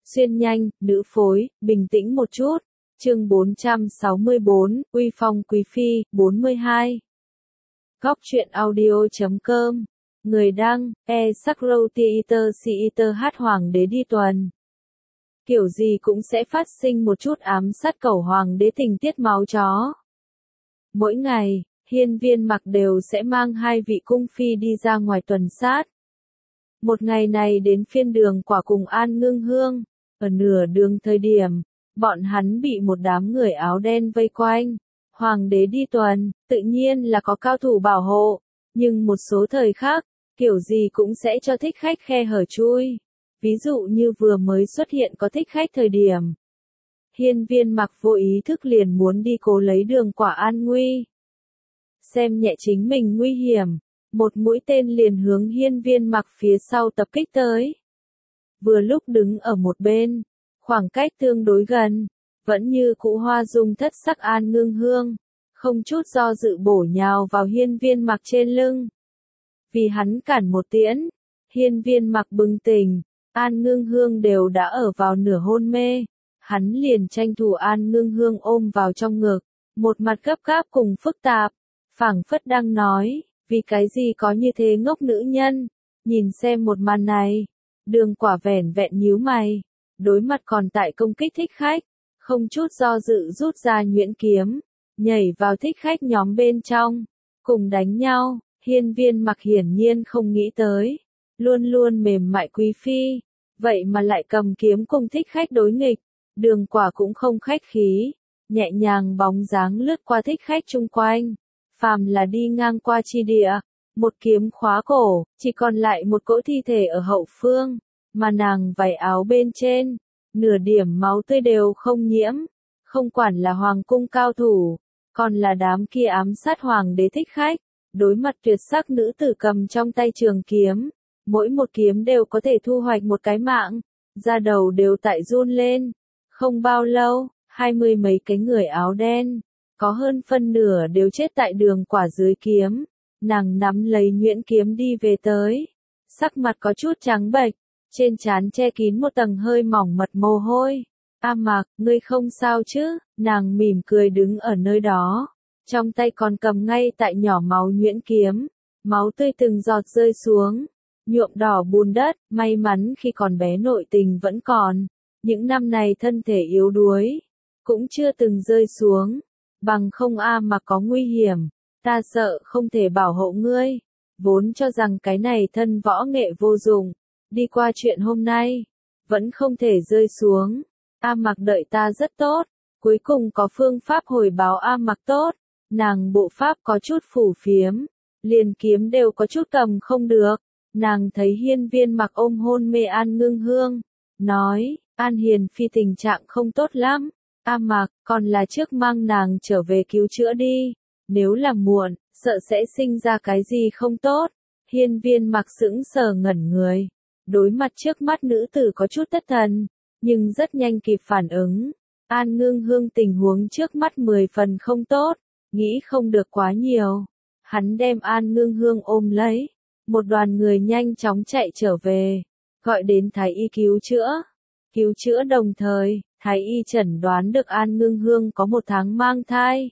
Xuyên nhanh, nữ phối, bình tĩnh một chút. Chương 464, Uy phong quý phi, 42. Góc truyện audio.com. Người đăng, Sakrotiiter hát hoàng đế đi tuần. Kiểu gì cũng sẽ phát sinh một chút ám sát cẩu hoàng đế tình tiết máu chó. Mỗi ngày, hiên viên mặc đều sẽ mang hai vị cung phi đi ra ngoài tuần sát. Một ngày này đến phiên Đường Quả cùng An Ngưng Hương. Ở nửa đường thời điểm, bọn hắn bị một đám người áo đen vây quanh. Hoàng đế đi tuần, tự nhiên là có cao thủ bảo hộ, nhưng một số thời khác, kiểu gì cũng sẽ cho thích khách khe hở chui. Ví dụ như vừa mới xuất hiện có thích khách thời điểm. Hiên viên mặc vô ý thức liền muốn đi cố lấy Đường Quả an nguy. Xem nhẹ chính mình nguy hiểm, một mũi tên liền hướng hiên viên mặc phía sau tập kích tới. Vừa lúc đứng ở một bên, khoảng cách tương đối gần, vẫn như cũ hoa dung thất sắc An Ngưng Hương, không chút do dự bổ nhào vào hiên viên mặc trên lưng. Vì hắn cản một tiễn, hiên viên mặc bừng tỉnh, An Ngưng Hương đều đã ở vào nửa hôn mê, hắn liền tranh thủ An Ngưng Hương ôm vào trong ngực, một mặt gấp gáp cùng phức tạp, phảng phất đang nói, vì cái gì có như thế ngốc nữ nhân, nhìn xem một màn này. Đường Quả vẻn vẹn nhíu mày, đối mặt còn tại công kích thích khách, không chút do dự rút ra nhuyễn kiếm, nhảy vào thích khách nhóm bên trong, cùng đánh nhau. Hiên viên mặc hiển nhiên không nghĩ tới, luôn luôn mềm mại quý phi, vậy mà lại cầm kiếm cùng thích khách đối nghịch. Đường Quả cũng không khách khí, nhẹ nhàng bóng dáng lướt qua thích khách chung quanh, phàm là đi ngang qua chi địa. Một kiếm khóa cổ, chỉ còn lại một cỗ thi thể ở hậu phương, mà nàng váy áo bên trên, nửa điểm máu tươi đều không nhiễm, không quản là hoàng cung cao thủ, còn là đám kia ám sát hoàng đế thích khách, đối mặt tuyệt sắc nữ tử cầm trong tay trường kiếm, mỗi một kiếm đều có thể thu hoạch một cái mạng, da đầu đều tại run lên. Không bao lâu, 20 mấy cái người áo đen, có hơn phân nửa đều chết tại Đường Quả dưới kiếm. Nàng nắm lấy nhuyễn kiếm đi về tới, sắc mặt có chút trắng bệch, trên trán che kín một tầng hơi mỏng mật mồ hôi. A Mặc, ngươi không sao chứ? Nàng mỉm cười đứng ở nơi đó, trong tay còn cầm ngay tại nhỏ máu nhuyễn kiếm, máu tươi từng giọt rơi xuống, nhuộm đỏ bùn đất. May mắn khi còn bé nội tình vẫn còn, những năm này thân thể yếu đuối, cũng chưa từng rơi xuống, bằng không A Mặc có nguy hiểm. Ta sợ không thể bảo hộ ngươi, vốn cho rằng cái này thân võ nghệ vô dụng, đi qua chuyện hôm nay, vẫn không thể rơi xuống. A Mặc đợi ta rất tốt, cuối cùng có phương pháp hồi báo A Mặc tốt, nàng bộ pháp có chút phù phiếm, liền kiếm đều có chút cầm không được. Nàng thấy hiên viên mặc ôm hôn mê An Ngưng Hương, nói, An Hiền phi tình trạng không tốt lắm, A Mặc, còn là trước mang nàng trở về cứu chữa đi. Nếu là muộn, sợ sẽ sinh ra cái gì không tốt. Hiên viên mặc sững sờ ngẩn người. Đối mặt trước mắt nữ tử có chút thất thần, nhưng rất nhanh kịp phản ứng. An Ngưng Hương tình huống trước mắt 10 phần không tốt, nghĩ không được quá nhiều. Hắn đem An Ngưng Hương ôm lấy. Một đoàn người nhanh chóng chạy trở về, gọi đến Thái y cứu chữa. Cứu chữa đồng thời, Thái y chẩn đoán được An Ngưng Hương có 1 tháng mang thai.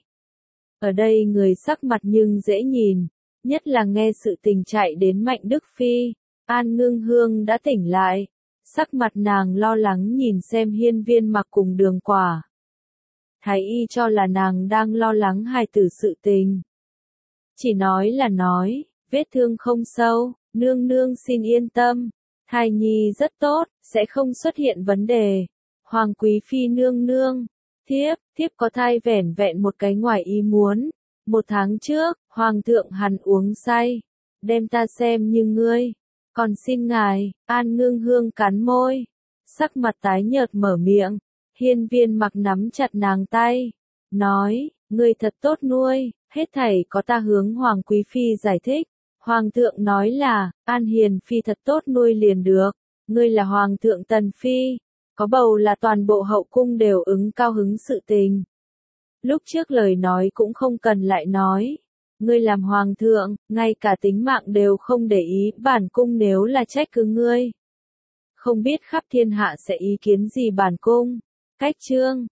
Ở đây người sắc mặt nhưng dễ nhìn, nhất là nghe sự tình chạy đến Mạnh Đức Phi. An Ngưng Hương đã tỉnh lại, sắc mặt nàng lo lắng nhìn xem hiên viên mặc cùng Đường Quả. Thái y cho là nàng đang lo lắng hài tử sự tình. Chỉ nói là nói, vết thương không sâu, nương nương xin yên tâm, thai nhi rất tốt, sẽ không xuất hiện vấn đề. Hoàng quý phi nương nương. Thiếp có thai vẻn vẹn một cái ngoài ý muốn. 1 tháng trước, hoàng thượng hắn uống say, đem ta xem như ngươi. Còn xin ngài. An Ngưng Hương cắn môi, sắc mặt tái nhợt mở miệng. Hiên viên mặc nắm chặt nàng tay, nói, ngươi thật tốt nuôi, hết thảy có ta hướng hoàng quý phi giải thích. Hoàng thượng nói là, An Hiền phi thật tốt nuôi liền được, ngươi là hoàng thượng tần phi. Có bầu là toàn bộ hậu cung đều ứng cao hứng sự tình. Lúc trước lời nói cũng không cần lại nói. Ngươi làm hoàng thượng, ngay cả tính mạng đều không để ý, bản cung nếu là trách cứ ngươi. không biết khắp thiên hạ sẽ ý kiến gì bản cung. Cách chương